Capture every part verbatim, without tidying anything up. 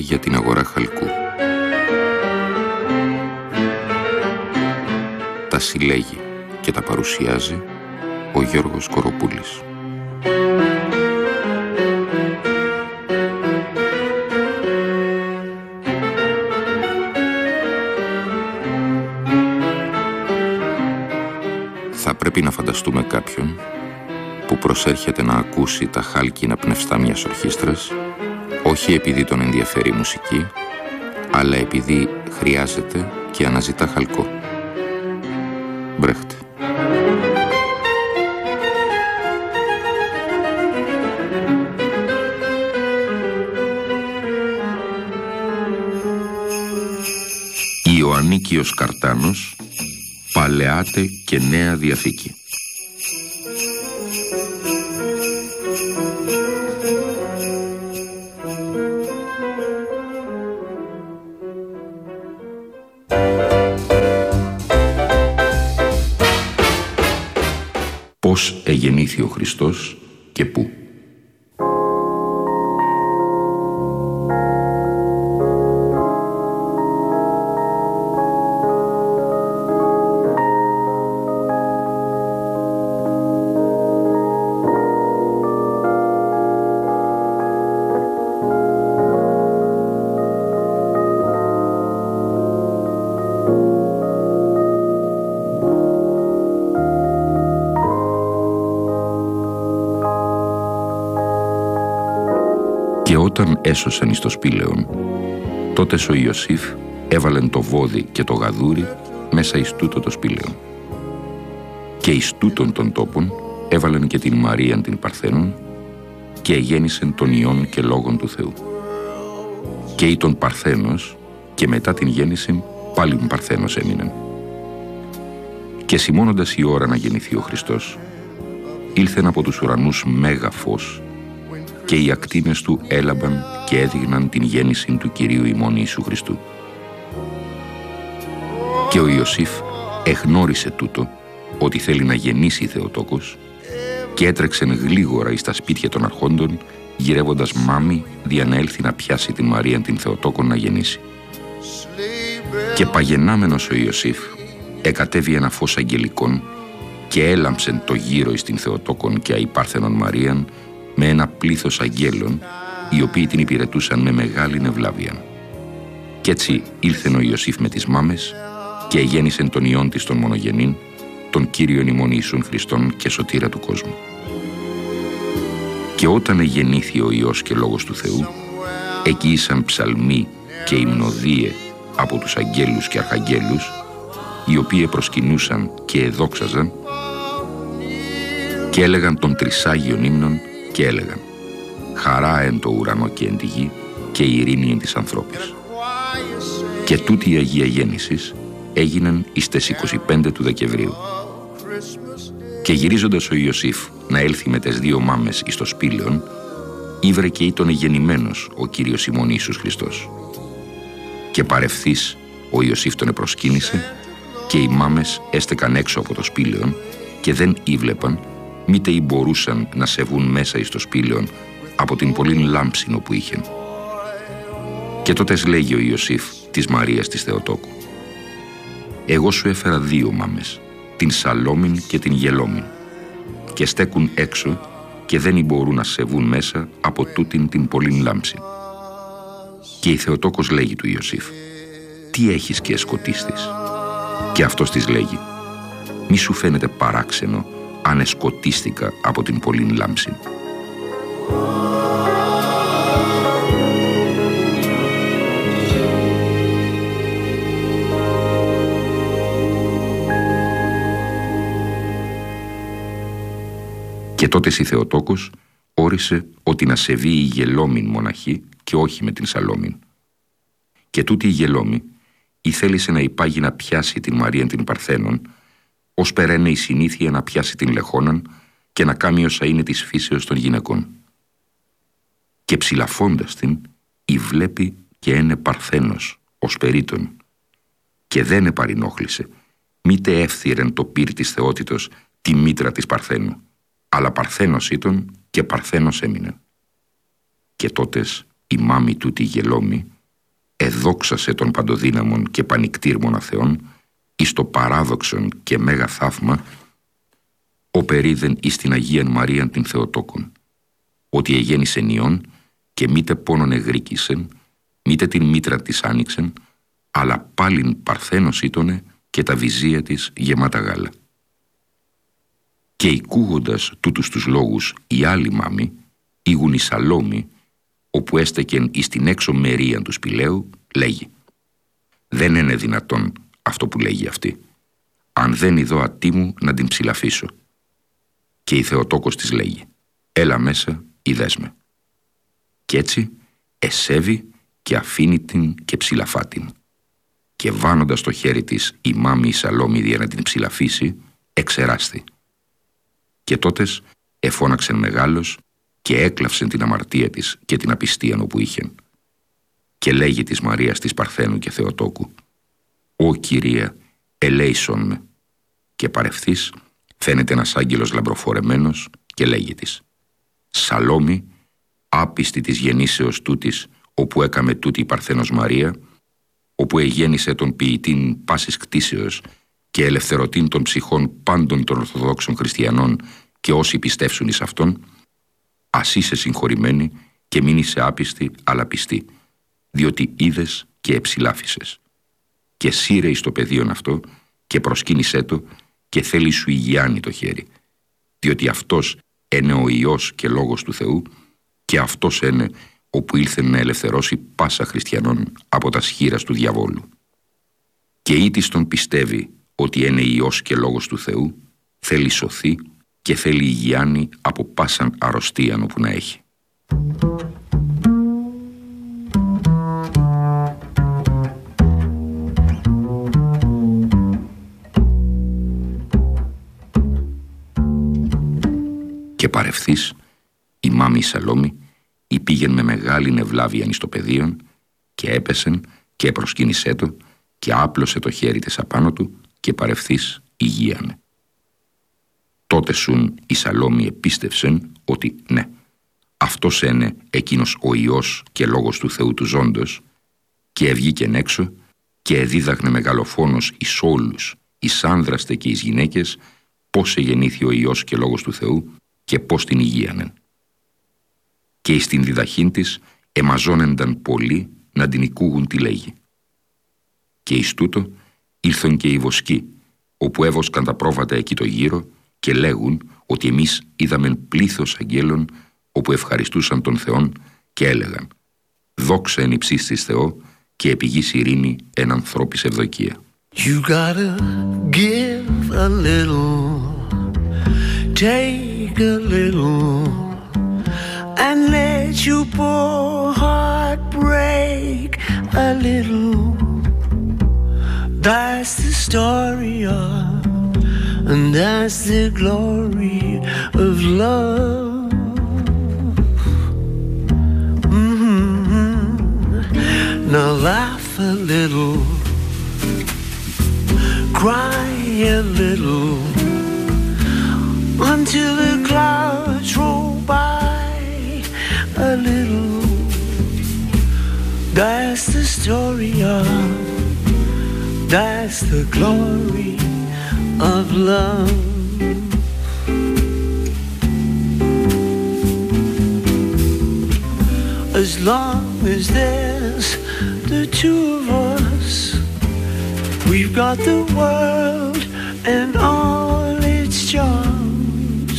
για την αγορά χαλκού. Τα συλλέγει και τα παρουσιάζει ο Γιώργος Κοροπούλης. Θα πρέπει να φανταστούμε κάποιον που προσέρχεται να ακούσει τα χάλκινα πνευστά μιας ορχήστρας, όχι επειδή τον ενδιαφέρει η μουσική, αλλά επειδή χρειάζεται και αναζητά χαλκό. Μπρέχτ. Ιωαννίκιος Καρτάνος, Παλαιάτε και Νέα Διαθήκη. Πώς εγεννήθη ο Χριστός και πού. Και όταν έσωσαν εις το σπήλαιον, τότε ο Ιωσήφ έβαλεν το βόδι και το γαδούρι μέσα εις τούτο το σπήλαιον. Και εις τούτον των τόπων έβαλεν και την Μαρίαν την Παρθένον και εγέννησεν τον Υιόν και Λόγον του Θεού. Και ήταν Παρθένος και μετά την γέννηση πάλιν Παρθένος έμεινεν. Και σημώνοντας η ώρα να γεννηθεί ο Χριστός, ήλθεν από τους ουρανούς μέγα φως και οι ακτίνες του έλαμπαν και έδειγναν την γέννηση του Κυρίου ημών Ιησού Χριστού. Και ο Ιωσήφ εγνώρισε τούτο, ότι θέλει να γεννήσει η Θεοτόκος, και έτρεξεν γλίγορα εις τα σπίτια των αρχόντων, γυρεύοντας μάμη δια να έλθει να πιάσει την Μαρίαν την Θεοτόκον να γεννήσει. Και παγενάμενος ο Ιωσήφ εκατέβη ένα φως αγγελικών και έλαμψεν το γύρο εις την Θεοτόκον και αϊπάρθενον Μαρίαν με ένα πλήθος αγγέλων, οι οποίοι την υπηρετούσαν με μεγάλη ευλάβεια. Κι έτσι ήλθεν ο Ιωσήφ με τις μάμες και εγέννησεν τον Υιόν της τον μονογενήν, τον Κύριον ημών Ιησούν Χριστόν και σωτήρα του κόσμου. Και όταν εγεννήθη ο Υιός και Λόγος του Θεού, εκοίησαν ψαλμοί και υμνοδίε από τους αγγέλους και αρχαγγέλους, οι οποίοι προσκυνούσαν και εδόξαζαν και έλεγαν των τρισάγιων ύμνων και έλεγαν «Χαρά εν το ουρανό και εν τη γη και ειρήνη εν της ανθρώπης». Και τούτη η Αγία Γέννησης έγιναν εις τες είκοσι πέντε του Δεκεμβρίου. Και γυρίζοντας ο Ιωσήφ να έλθει με τες δύο μάμες εις το σπήλαιον, ήβρε και ήταν γεννημένος ο Κύριος ημών Ιησούς Χριστός. Και παρευθύς ο Ιωσήφ τον επροσκύνησε και οι μάμες έστεκαν έξω από το σπήλαιον και δεν ήβλεπαν, μήτε ή μπορούσαν να σε βγουν μέσα εις το σπήλαιον από την πολλήν λάμψινο που είχεν. Και τότες λέγει ο Ιωσήφ της Μαρίας της Θεοτόκου: «Εγώ σου έφερα δύο μάμες, την Σαλόμην και την Γελόμην, και στέκουν έξω και δεν μπορούν να σε βγουν μέσα από τούτην την πολλήν λάμψη». Και η Θεοτόκος λέγει του Ιωσήφ: «Τι έχεις και εσκοτίστης?» Και αυτός της λέγει: «Μη σου φαίνεται παράξενο αν εσκοτίστηκα από την πολλήν λάμψη». Και τότε η Θεοτόκος όρισε ότι να σεβεί η Γελόμην μοναχή και όχι με την Σαλόμην. Και τούτη η Γελόμη ήθελησε να υπάγει να πιάσει την Μαρίαν την Παρθένον, ως περαίνε η συνήθεια να πιάσει την Λεχώναν και να κάνει όσα είναι της φύσεως των γυναικών. Και ψηλαφώντας την, η βλέπει και είναι Παρθένος, ως περίτων, και δεν επαρινόχλησε, μήτε εύθυρεν το πύρ της θεότητος τη μήτρα της Παρθένου, αλλά Παρθένος ήταν και Παρθένος έμεινε. Και τότες η μάμη τούτη Γελόμη εδόξασε των παντοδύναμων και πανικτήρμονα Θεών, εις το παράδοξον και μέγα θαύμα, οπερίδεν εις την Αγίαν Μαρίαν την Θεοτόκον, ότι εγέννησεν Υιόν και μήτε πόνον εγρήκησεν, μήτε την μήτρα της άνοιξεν, αλλά πάλιν παρθένος ήτονε και τα βυζία της γεμάτα γάλα. Και οικούγοντας τούτους τους λόγους οι άλλοι μάμοι, ήγουν η Σαλόμη, όπου έστεκεν εις την έξω μερίαν του σπηλαίου, λέγει: «Δεν είναι δυνατόν αυτό που λέγει αυτή, αν δεν ειδώ ατίμου να την ψηλαφίσω». Και η Θεοτόκος της λέγει: «Έλα μέσα, ειδές με». Κι έτσι εσέβει και αφήνει την και ψηλαφά την. Και βάνοντας το χέρι της η μάμη η Σαλόμη για να την ψηλαφίσει, εξεράστη. Και τότες εφώναξεν μεγάλος και έκλαυσεν την αμαρτία της και την απιστίαν όπου είχεν. Και λέγει της Μαρίας της Παρθένου και Θεοτόκου: «Ω Κυρία, ελέησον με». Και παρευθείς φαίνεται ένας άγγελος λαμπροφορεμένος και λέγει της: «Σαλόμη, άπιστη της γεννήσεως τούτης, όπου έκαμε τούτη η Παρθένος Μαρία, όπου εγέννησε τον ποιητήν πάσης κτήσεως και ελευθερωτήν των ψυχών πάντων των Ορθοδόξων Χριστιανών και όσοι πιστεύσουν εις αυτόν, ας είσαι συγχωρημένη και μην είσαι άπιστη αλλά πιστή, διότι είδες και εψηλάφισες. Και σύρε εις το πεδίον αυτό και προσκύνησέ το και θέλει σου υγιάνει το χέρι, διότι αυτός είναι ο Υιός και Λόγος του Θεού και αυτός είναι όπου ήλθε να ελευθερώσει πάσα χριστιανών από τα σχήρας του διαβόλου. Και ήτις τον πιστεύει ότι είναι Υιός και Λόγος του Θεού, θέλει σωθεί και θέλει υγιάνει από πάσαν αρρωστίαν όπου να έχει». Και παρευθείς η μάμη η Σαλόμη υπήγεν με μεγάλη ευλάβιαν εις το πεδίον και έπεσεν και προσκύνησέ το και άπλωσε το χέρι της απάνω του και παρευθείς υγείανε. Τότε σουν η Σαλόμη επίστευσεν ότι ναι, αυτός είναι εκείνος ο Υιός και Λόγος του Θεού του ζώντος, και ευγήκεν έξω και εδίδαχνε μεγαλοφόνος εις όλους, εις άνδραστε και εις γυναίκες, πώς εγεννήθη ο Υιός και Λόγος του Θεού και πώς την υγείανεν. Και εις την διδαχήν της εμαζώνενταν πολλοί να την οικούγουν τι λέγει. Και εις τούτο ήλθον και οι βοσκοί, όπου έβοσκαν τα πρόβατα εκεί το γύρο και λέγουν ότι εμείς είδαμεν πλήθος αγγέλων όπου ευχαριστούσαν τον Θεόν και έλεγαν: «Δόξα εν υψίστοις Θεό και επί γης ειρήνη εν ανθρώπης ευδοκία». You gotta give a little, take a little, and let your poor heart break a little. That's the story of, and that's the glory of love. Mm-hmm. Now laugh a little, cry a little, until the clouds roll by a little. That's the story of, that's the glory of love. As long as there's the two of us, we've got the world and all its charms.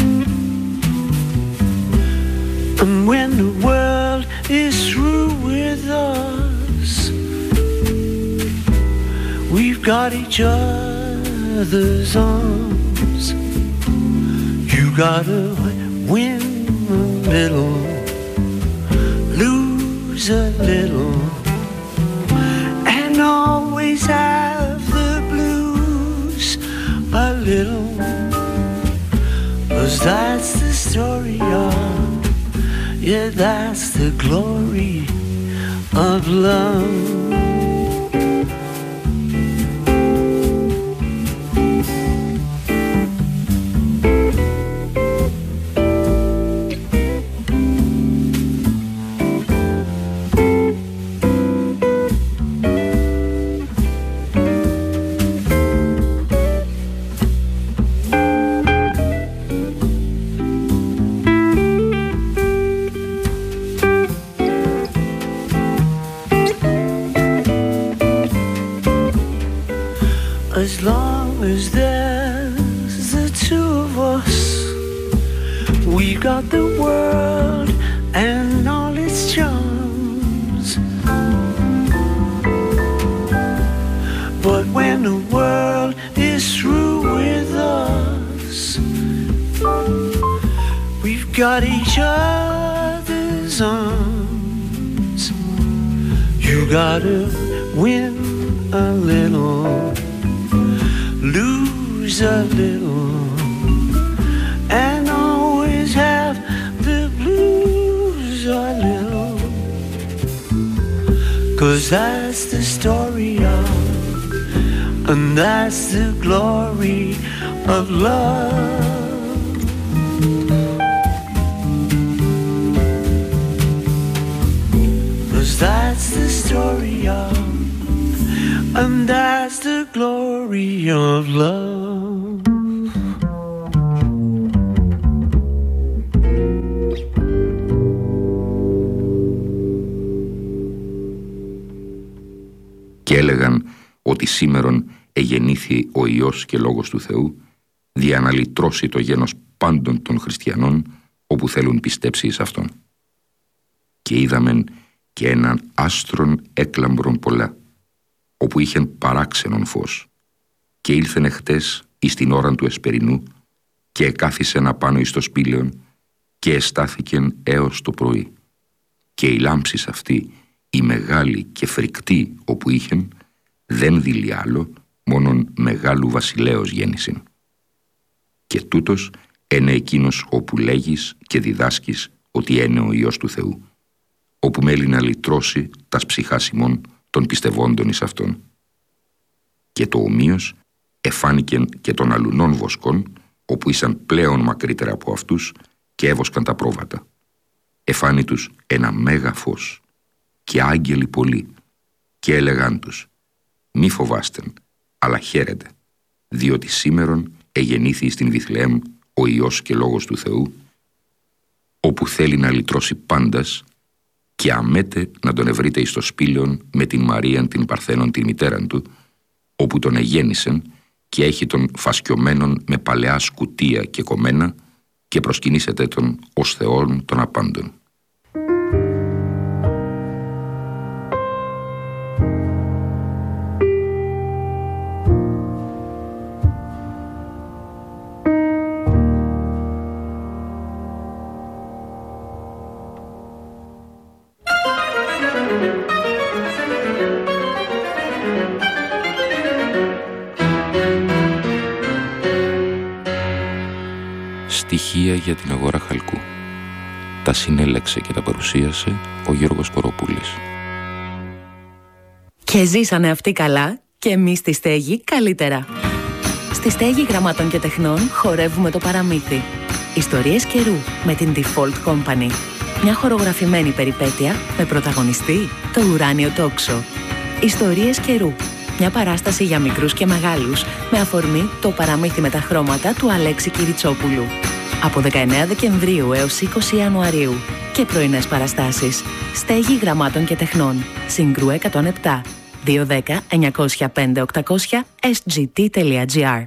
And when the world is through with us, we've got each other's arms. You gotta win a little, lose a little, and always have the blues a little. 'Cause that's the story of, yeah, that's the glory of love. as long as there's the two of us. We got the world and all its charms. But when the world is through with us, we've got each other's arms. You gotta win a little, lose a little, and always have the blues a little. 'Cause that's the story of, and that's the glory of love. 'Cause that's the story of, and that's the glory of love. Και έλεγαν ότι σήμερον εγεννήθη ο Υιός και Λόγος του Θεού, δια να λυτρώσει το γένος πάντων των χριστιανών, όπου θέλουν πιστέψει εις Αυτόν. Και είδαμεν και έναν άστρον έκλαμπρον πολλά, όπου είχεν παράξενον φως, και ήλθεν εχτες εις την ώραν του εσπερινού, και εκάθισεν απάνω εις το σπήλαιον, και εστάθηκεν έως το πρωί. Και η λάμψης αυτή, η μεγάλη και φρικτή όπου είχεν, δεν δειλεί άλλο, μόνον μεγάλου βασιλέως γέννησιν. Και τούτος είναι εκείνος όπου λέγεις και διδάσκεις ότι είναι ο Υιός του Θεού, όπου μέλει να λυτρώσει τας ψυχάς ημών των πιστευόντων εις Αυτόν. Και το ομοίως εφάνηκεν και των αλουνών βοσκών, όπου ήσαν πλέον μακρύτερα από αυτούς και έβοσκαν τα πρόβατα. Εφάνει τους ένα μέγα φως και άγγελοι πολλοί, και έλεγαν τους, μη φοβάστεν, αλλά χαίρετε, διότι σήμερον εγεννήθη στην Βιθλεέμ ο Υιός και Λόγος του Θεού, όπου θέλει να λυτρώσει πάντας, και αμέτε να τον ευρείτε εις το σπήλαιον με την Μαρίαν την Παρθένον την μητέραν του, όπου τον εγέννησεν και έχει τον φασκιωμένον με παλαιά σκουτία και κομμένα, και προσκυνήσετε τον ως Θεόν των απάντων. Στοιχεία για την αγορά χαλκού. Τα συνέλεξε και τα παρουσίασε ο Γιώργος Κοροπούλης. Και ζήσανε αυτοί καλά και εμείς στη Στέγη καλύτερα. Στη Στέγη Γραμμάτων και Τεχνών χορεύουμε το παραμύθι. Ιστορίες καιρού με την Default Company. Μια χορογραφημένη περιπέτεια με πρωταγωνιστή το ουράνιο τόξο. Ιστορίες καιρού. Μια παράσταση για μικρούς και μεγάλους με αφορμή το παραμύθι με τα χρώματα του Αλέξη Κυριτσόπουλου. Από δεκαεννέα Δεκεμβρίου έως είκοσι Ιανουαρίου. Και πρωινές παραστάσεις. Στέγη Γραμμάτων και Τεχνών. Συγκρού εκατόν επτά. δύο ένα μηδέν εννιά μηδέν πέντε οκτακόσια ες τζι τι τελεία τζι άρ.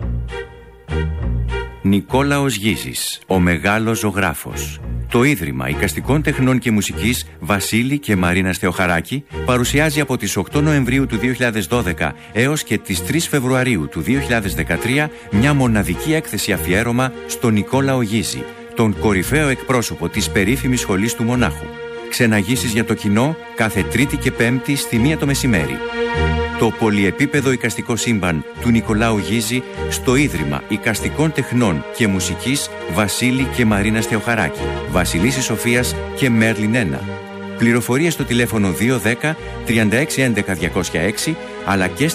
Νικόλαος Γίζης, ο μεγάλος ζωγράφος. Το Ίδρυμα Εικαστικών Τεχνών και Μουσικής Βασίλη και Μαρίνας Θεοχαράκη παρουσιάζει από τις οκτώ Νοεμβρίου του δύο χιλιάδες δώδεκα έως και τις τρεις Φεβρουαρίου του δύο χιλιάδες δεκατρία μια μοναδική έκθεση αφιέρωμα στον Νικόλαο Γίζη, τον κορυφαίο εκπρόσωπο της περίφημης σχολής του Μονάχου. Ξεναγήσεις για το κοινό κάθε Τρίτη και Πέμπτη στη μία το μεσημέρι. Το πολυεπίπεδο εικαστικό σύμπαν του Νικολάου Γίζη στο Ίδρυμα Εικαστικών Τεχνών και Μουσικής Βασίλη και Μαρίνας Θεοχαράκη, Βασιλίσσης Σοφίας και Μέρλιν ένα. Πληροφορίες στο τηλέφωνο δύο ένα μηδέν τρία έξι ένα ένα διακόσια έξι αλλά και